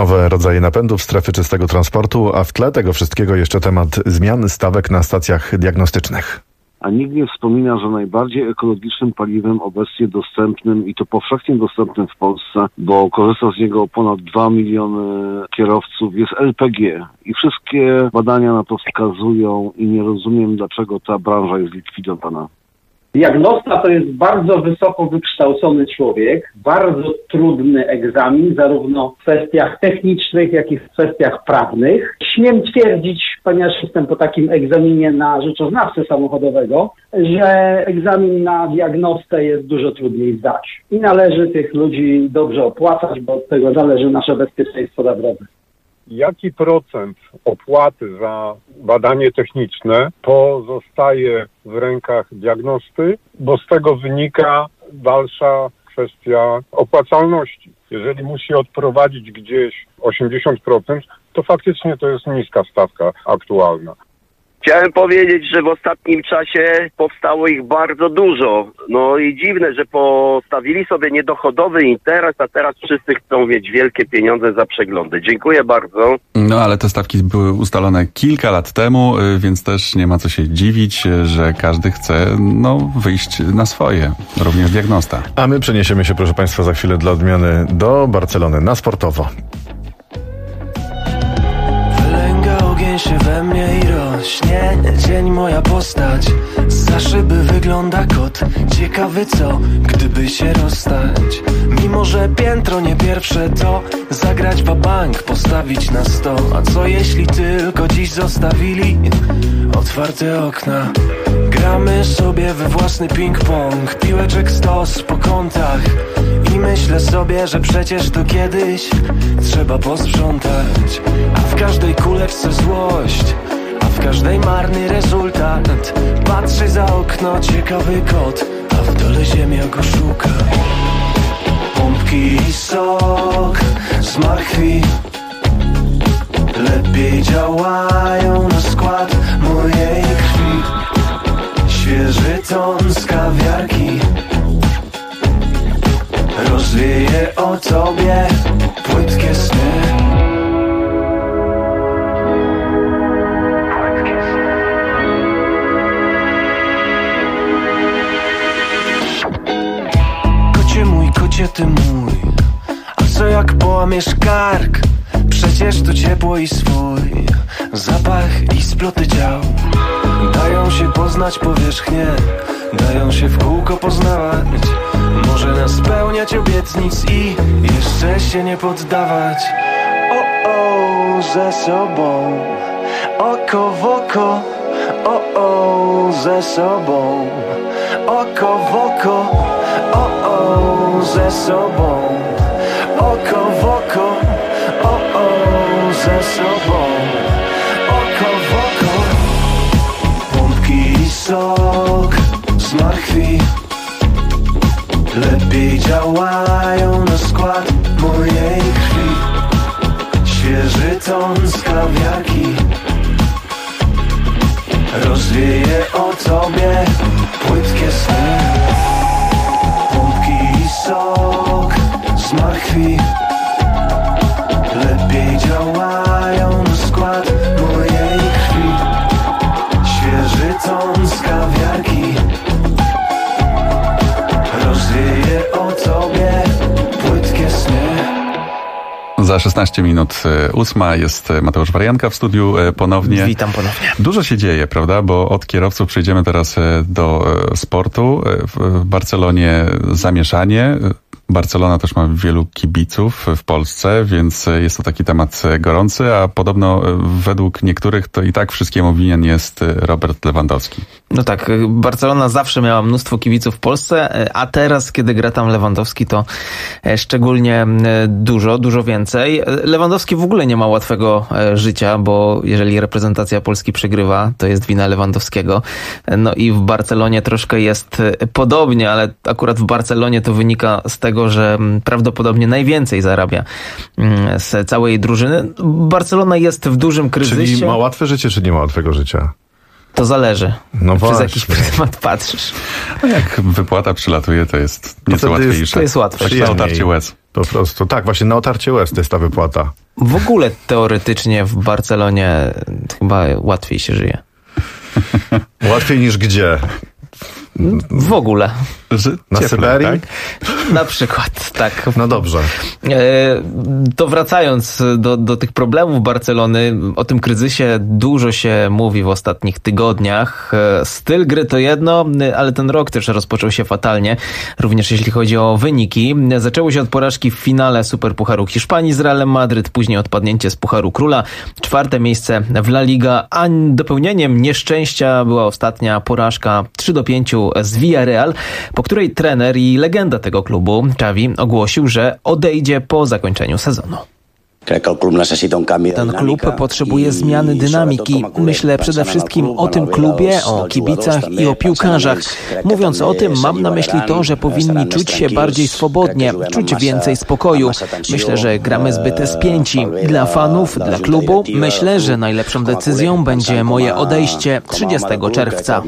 nowe rodzaje napędów, strefy czystego transportu, a w tle tego wszystkiego jeszcze temat zmian stawek na stacjach diagnostycznych. A nikt nie wspomina, że najbardziej ekologicznym paliwem obecnie dostępnym i to powszechnie dostępnym w Polsce, bo korzysta z niego ponad 2 miliony kierowców, jest LPG. I wszystkie badania na to wskazują i nie rozumiem, dlaczego ta branża jest likwidowana. Diagnosta to jest bardzo wysoko wykształcony człowiek, bardzo trudny egzamin, zarówno w kwestiach technicznych, jak i w kwestiach prawnych. Śmiem twierdzić, ponieważ jestem po takim egzaminie na rzeczoznawcę samochodowego, że egzamin na diagnostę jest dużo trudniej zdać. I należy tych ludzi dobrze opłacać, bo od tego zależy nasze bezpieczeństwo na drodze. Jaki procent opłaty za badanie techniczne pozostaje w rękach diagnosty, bo z tego wynika dalsza kwestia opłacalności. Jeżeli musi odprowadzić gdzieś 80%, to faktycznie to jest niska stawka aktualna. Chciałem powiedzieć, że w ostatnim czasie powstało ich bardzo dużo. No i dziwne, że postawili sobie niedochodowy interes, a teraz wszyscy chcą mieć wielkie pieniądze za przeglądy. Dziękuję bardzo. No ale te stawki były ustalone kilka lat temu, więc też nie ma co się dziwić, że każdy chce wyjść na swoje, również diagnosta. A my przeniesiemy się, proszę Państwa, za chwilę dla odmiany do Barcelony na sportowo. Ogień się we mnie i rośnie dzień moja postać. Za szyby wygląda kot. Ciekawy co, gdyby się rozstać. Mimo że piętro nie pierwsze, to zagrać wabank, postawić na 100. A co jeśli tylko dziś zostawili otwarte okna? Gramy sobie we własny ping-pong, piłeczek stos po kątach. I myślę sobie, że przecież to kiedyś trzeba posprzątać. A w każdej kuleczce złość, a w każdej marny rezultat. Patrzy za okno ciekawy kot, a w dole ziemia go szuka. Pompki i sok z marchwi lepiej działają na skład mojej krwi. Świeży ton z kawiarki rozwieje o tobie płytkie sny. Kocie mój, kocie ty mój, a co jak połamiesz kark? Przecież to ciepło i swój zapach i sploty ciał dają się poznać powierzchnię, dają się w kółko poznawać. Może nas spełniać obietnic i jeszcze się nie poddawać. O, ze sobą, oko w oko. O, ze sobą, oko w oko. O, ze sobą, oko w oko. O, ze sobą, oko w oko. Pompki i sok z marchwi lepiej działają na skład mojej krwi. Świeży ton z kawiarki rozwieje o tobie płytkie sny. Pompki i sok z marchwi lepiej działają na skład mojej krwi. Świeży ton z kawiarki rozwieje o tobie płytkie sny. Za 16 minut 8 jest Mateusz Warianka w studiu ponownie. Witam ponownie. Dużo się dzieje, prawda? Bo od kierowców przejdziemy teraz do sportu. W Barcelonie zamieszanie. Barcelona też ma wielu kibiców w Polsce, więc jest to taki temat gorący, a podobno według niektórych to i tak wszystkiemu winien jest Robert Lewandowski. No tak, Barcelona zawsze miała mnóstwo kibiców w Polsce, a teraz, kiedy gra tam Lewandowski, to szczególnie dużo więcej. Lewandowski w ogóle nie ma łatwego życia, bo jeżeli reprezentacja Polski przegrywa, to jest wina Lewandowskiego. No i w Barcelonie troszkę jest podobnie, ale akurat w Barcelonie to wynika z tego, że prawdopodobnie najwięcej zarabia z całej drużyny. Barcelona jest w dużym kryzysie. Czyli ma łatwe życie, czy nie ma łatwego życia? To zależy. No Przez właśnie. jakiś pryzmat patrzysz. No jak wypłata przylatuje, to jest nieco łatwiejsze. To jest łatwe. Tak na otarcie łez. Po prostu. Tak, właśnie na otarcie łez to jest ta wypłata. W ogóle teoretycznie w Barcelonie chyba łatwiej się żyje. Łatwiej niż gdzie? W ogóle. Na Syberii? Tak? Na przykład, tak. No dobrze. To wracając do tych problemów Barcelony, o tym kryzysie dużo się mówi w ostatnich tygodniach. Styl gry to jedno, ale ten rok też rozpoczął się fatalnie, również jeśli chodzi o wyniki. Zaczęło się od porażki w finale Superpucharu Hiszpanii z Realem Madryt, później odpadnięcie z Pucharu Króla, 4. miejsce w La Liga, a dopełnieniem nieszczęścia była ostatnia porażka 3-5 z Villarreal, po której trener i legenda tego klubu, Xavi, ogłosił, że odejdzie po zakończeniu sezonu. Ten klub potrzebuje zmiany dynamiki. Myślę przede wszystkim o tym klubie, o kibicach i o piłkarzach. Mówiąc o tym, mam na myśli to, że powinni czuć się bardziej swobodnie, czuć więcej spokoju. Myślę, że gramy zbyt spięci. Dla fanów, dla klubu, myślę, że najlepszą decyzją będzie moje odejście 30 czerwca.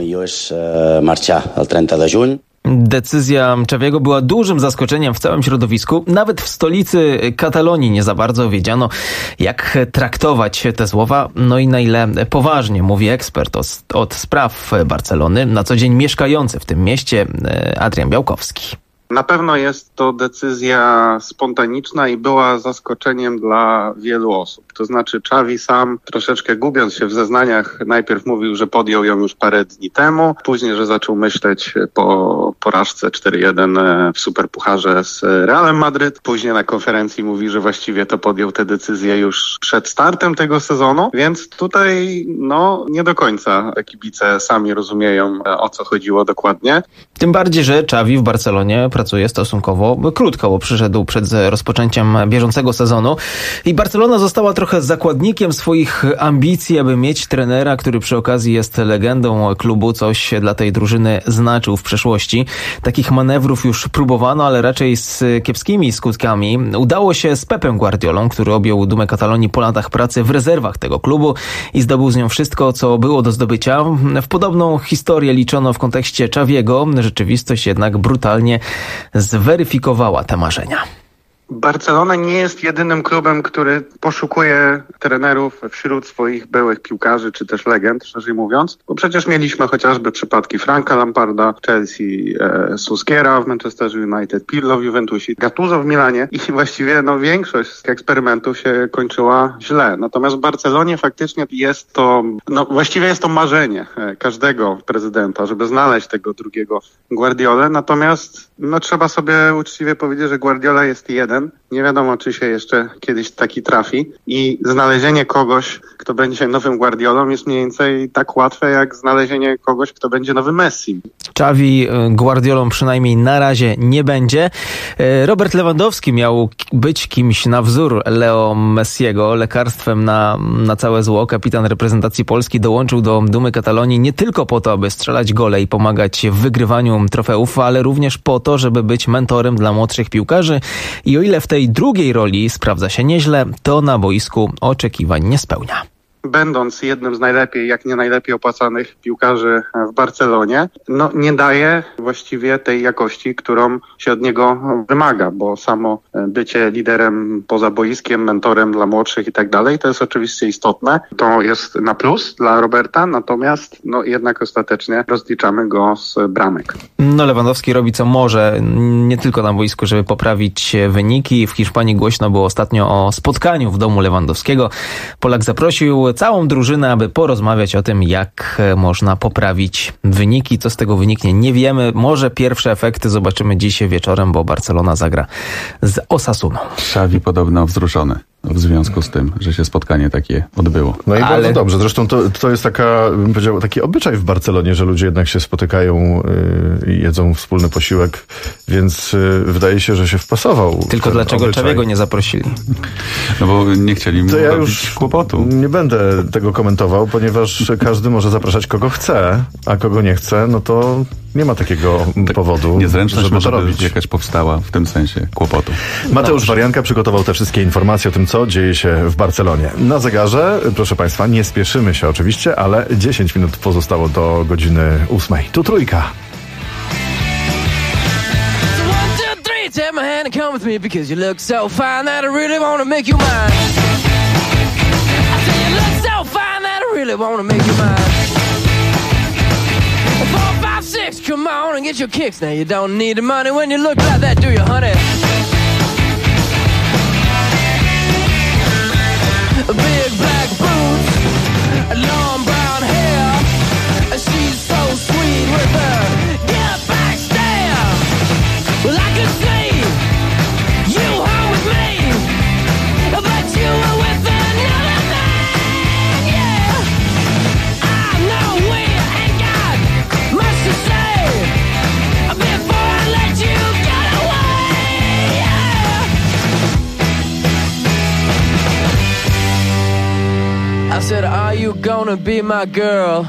Decyzja Xaviego była dużym zaskoczeniem w całym środowisku. Nawet w stolicy Katalonii nie za bardzo wiedziano, jak traktować te słowa. No i na ile poważnie mówi ekspert od spraw Barcelony, na co dzień mieszkający w tym mieście, Adrian Białkowski. Na pewno jest to decyzja spontaniczna i była zaskoczeniem dla wielu osób. To znaczy Xavi sam, troszeczkę gubiąc się w zeznaniach, najpierw mówił, że podjął ją już parę dni temu, później, że zaczął myśleć po porażce 4-1 w Superpucharze z Realem Madryt. Później na konferencji mówi, że właściwie to podjął tę decyzję już przed startem tego sezonu, więc tutaj nie do końca kibice sami rozumieją, o co chodziło dokładnie. Tym bardziej, że Xavi w Barcelonie pracuje stosunkowo krótko, bo przyszedł przed rozpoczęciem bieżącego sezonu i Barcelona została trochę zakładnikiem swoich ambicji, aby mieć trenera, który przy okazji jest legendą klubu, coś dla tej drużyny znaczył w przeszłości. Takich manewrów już próbowano, ale raczej z kiepskimi skutkami. Udało się z Pepem Guardiolą, który objął dumę Katalonii po latach pracy w rezerwach tego klubu i zdobył z nią wszystko, co było do zdobycia. W podobną historię liczono w kontekście Xaviego. Rzeczywistość jednak brutalnie zweryfikowała te marzenia. Barcelona nie jest jedynym klubem, który poszukuje trenerów wśród swoich byłych piłkarzy, czy też legend, szerzej mówiąc. Bo przecież mieliśmy chociażby przypadki Franka Lamparda, Chelsea, Solskjaera w Manchester United, Pirlo w Juventusie, Gattuso w Milanie i właściwie większość z eksperymentów się kończyła źle. Natomiast w Barcelonie faktycznie jest to, właściwie jest to marzenie każdego prezydenta, żeby znaleźć tego drugiego Guardiolę. Natomiast trzeba sobie uczciwie powiedzieć, że Guardiola jest jeden. Nie wiadomo, czy się jeszcze kiedyś taki trafi i znalezienie kogoś, kto będzie nowym Guardiolą, jest mniej więcej tak łatwe, jak znalezienie kogoś, kto będzie nowym Messi. Xavi Guardiolą przynajmniej na razie nie będzie. Robert Lewandowski miał być kimś na wzór Leo Messiego, lekarstwem na całe zło. Kapitan reprezentacji Polski dołączył do dumy Katalonii nie tylko po to, aby strzelać gole i pomagać w wygrywaniu trofeów, ale również po to, żeby być mentorem dla młodszych piłkarzy. I o ile w tej drugiej roli sprawdza się nieźle, to na boisku oczekiwań nie spełnia. Będąc jednym z najlepiej, jak nie najlepiej opłacanych piłkarzy w Barcelonie, nie daje właściwie tej jakości, którą się od niego wymaga, bo samo bycie liderem poza boiskiem, mentorem dla młodszych i tak dalej, to jest oczywiście istotne. To jest na plus dla Roberta, natomiast jednak ostatecznie rozliczamy go z bramek. Lewandowski robi co może, nie tylko na boisku, żeby poprawić wyniki. W Hiszpanii głośno było ostatnio o spotkaniu w domu Lewandowskiego. Polak zaprosił całą drużynę, aby porozmawiać o tym, jak można poprawić wyniki. Co z tego wyniknie, nie wiemy. Może pierwsze efekty zobaczymy dziś wieczorem, bo Barcelona zagra z Osasuną. Xavi podobno wzruszony w związku z tym, że się spotkanie takie odbyło. No i bardzo dobrze. Zresztą to jest bym powiedział, taki obyczaj w Barcelonie, że ludzie jednak się spotykają i jedzą wspólny posiłek, więc wydaje się, że się wpasował. Tylko dlaczego Xaviego nie zaprosili? Bo nie chcieli mu robić kłopotu. Nie będę tego komentował, ponieważ każdy może zapraszać kogo chce, a kogo nie chce, to Nie ma takiego powodu, Niezręczność żeby może to robić. jakaś powstała w tym sensie kłopotu. Mateusz Warianka przygotował te wszystkie informacje o tym, co dzieje się w Barcelonie. Na zegarze, proszę Państwa, nie spieszymy się oczywiście, ale 10 minut pozostało do godziny 8. Tu Trójka. Take my hand and come with me because you look so fine that I really wanna make you mine. I say you look so fine that I really wanna make you mine. 4, 5, 6, come on and get your kicks. Now you don't need the money when you look like that, do you, honey? Big black boots, long brown hair. She's so sweet with her get back stare. Well, I could see you home with me, but you were with another man, yeah. I know we ain't got much to say before I let you get away, yeah. I said, are you gonna be my girl?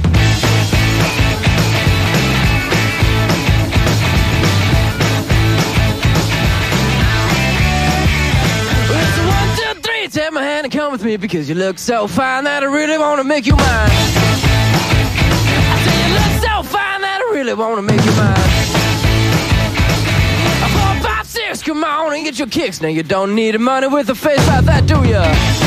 Take my hand and come with me because you look so fine that I really wanna make you mine. I say you look so fine that I really wanna make you mine. 4, 5, 6, come on and get your kicks. Now you don't need the money with a face like that, do ya?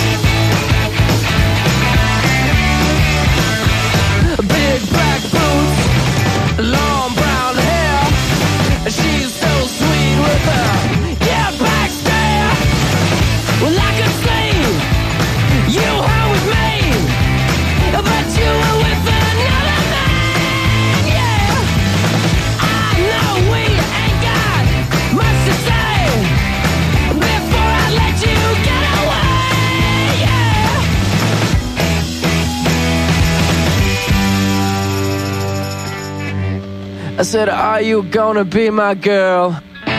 Big black boots, long brown hair. She's so sweet with her yeah back stare. Well, I could see you home with me, but you were with another man, yeah. I know we ain't got much to say before I let you get away, yeah. I said, are you gonna be my girl?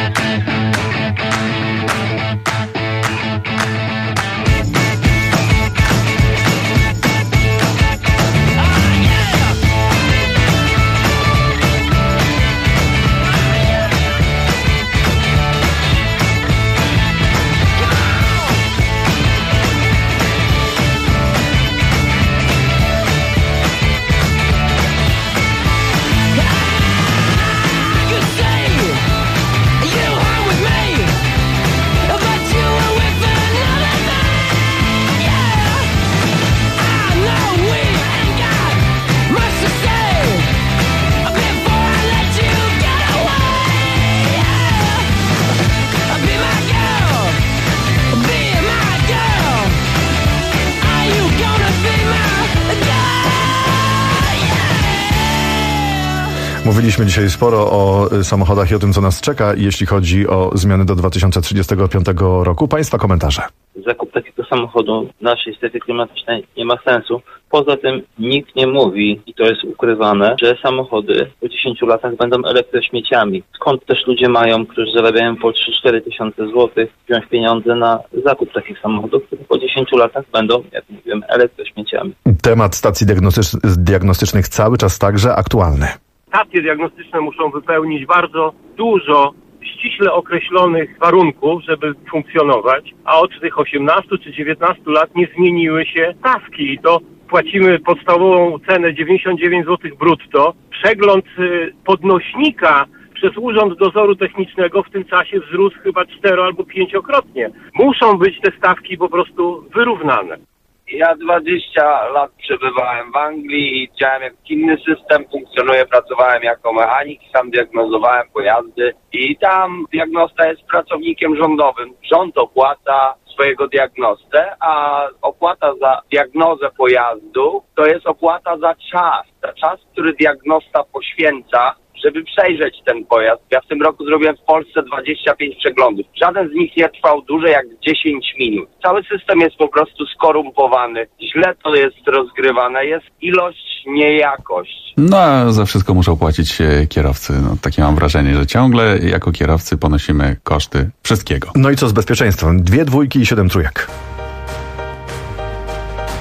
Mówiliśmy dzisiaj sporo o samochodach i o tym, co nas czeka, jeśli chodzi o zmiany do 2035 roku. Państwa komentarze. Zakup takiego samochodu w naszej strefie klimatycznej nie ma sensu. Poza tym nikt nie mówi, i to jest ukrywane, że samochody po 10 latach będą elektrośmieciami. Skąd też ludzie mają, którzy zarabiają po 3-4 tysiące złotych, wziąć pieniądze na zakup takich samochodów, które po 10 latach będą, jak mówiłem, elektrośmieciami. Temat stacji diagnostycznych cały czas także aktualny. Stacje diagnostyczne muszą wypełnić bardzo dużo ściśle określonych warunków, żeby funkcjonować, a od tych 18 czy 19 lat nie zmieniły się stawki i to płacimy podstawową cenę 99 zł brutto. Przegląd podnośnika przez Urząd Dozoru Technicznego w tym czasie wzrósł chyba 4 albo 5-krotnie. Muszą być te stawki po prostu wyrównane. Ja 20 lat przebywałem w Anglii i widziałem, jak inny system funkcjonuje. Pracowałem jako mechanik, sam diagnozowałem pojazdy i tam diagnosta jest pracownikiem rządowym. Rząd opłaca swojego diagnostę, a opłata za diagnozę pojazdu to jest opłata za czas, który diagnosta poświęca, żeby przejrzeć ten pojazd. Ja w tym roku zrobiłem w Polsce 25 przeglądów. Żaden z nich nie trwał dłużej jak 10 minut. Cały system jest po prostu skorumpowany. Źle to jest rozgrywane. Jest ilość, nie jakość. No, a za wszystko muszą płacić kierowcy. No, takie mam wrażenie, że ciągle jako kierowcy ponosimy koszty wszystkiego. No i co z bezpieczeństwem? 2 dwójki i 7 trójek.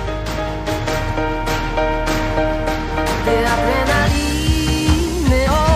Adrenaliny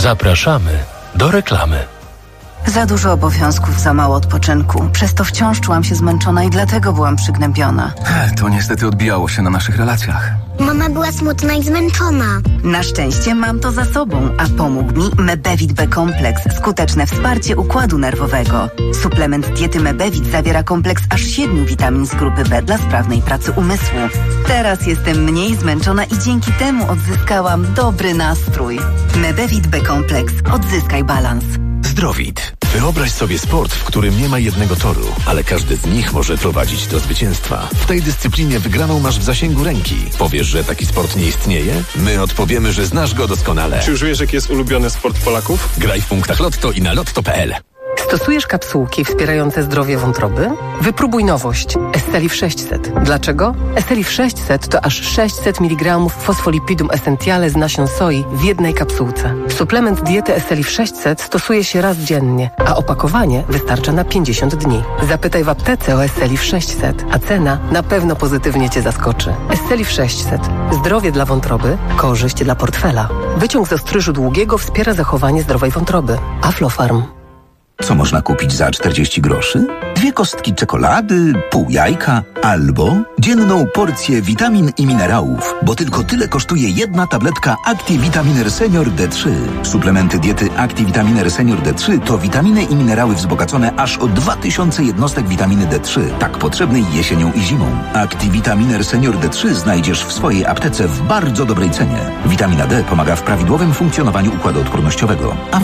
Zapraszamy do reklamy. Za dużo obowiązków, za mało odpoczynku. Przez to wciąż czułam się zmęczona i dlatego byłam przygnębiona. To niestety odbijało się na naszych relacjach. Mama była smutna i zmęczona. Na szczęście mam to za sobą, a pomógł mi Mebevit B-kompleks. Skuteczne wsparcie układu nerwowego. Suplement diety Mebevit zawiera kompleks aż 7 witamin z grupy B dla sprawnej pracy umysłu. Teraz jestem mniej zmęczona i dzięki temu odzyskałam dobry nastrój. Mebevit B-kompleks. Odzyskaj balans. Zdrowit. Wyobraź sobie sport, w którym nie ma jednego toru, ale każdy z nich może prowadzić do zwycięstwa. W tej dyscyplinie wygraną masz w zasięgu ręki. Powiesz, że taki sport nie istnieje? My odpowiemy, że znasz go doskonale. Czy już wiesz, jaki jest ulubiony sport Polaków? Graj w punktach Lotto i na lotto.pl. Stosujesz kapsułki wspierające zdrowie wątroby? Wypróbuj nowość Estelif 600. Dlaczego? Estelif 600 to aż 600 mg fosfolipidum essentiale z nasion soi w jednej kapsułce. Suplement diety Estelif 600 stosuje się raz dziennie, a opakowanie wystarcza na 50 dni. Zapytaj w aptece o Estelif 600, a cena na pewno pozytywnie Cię zaskoczy. Estelif 600. Zdrowie dla wątroby, korzyść dla portfela. Wyciąg z ostryżu długiego wspiera zachowanie zdrowej wątroby. Aflofarm. Co można kupić za 40 groszy? 2 kostki czekolady, pół jajka albo dzienną porcję witamin i minerałów, bo tylko tyle kosztuje jedna tabletka ActiVitaminer Senior D3. Suplementy diety ActiVitaminer Senior D3 to witaminy i minerały wzbogacone aż o 2000 jednostek witaminy D3, tak potrzebnej jesienią i zimą. ActiVitaminer Senior D3 znajdziesz w swojej aptece w bardzo dobrej cenie. Witamina D pomaga w prawidłowym funkcjonowaniu układu odpornościowego, a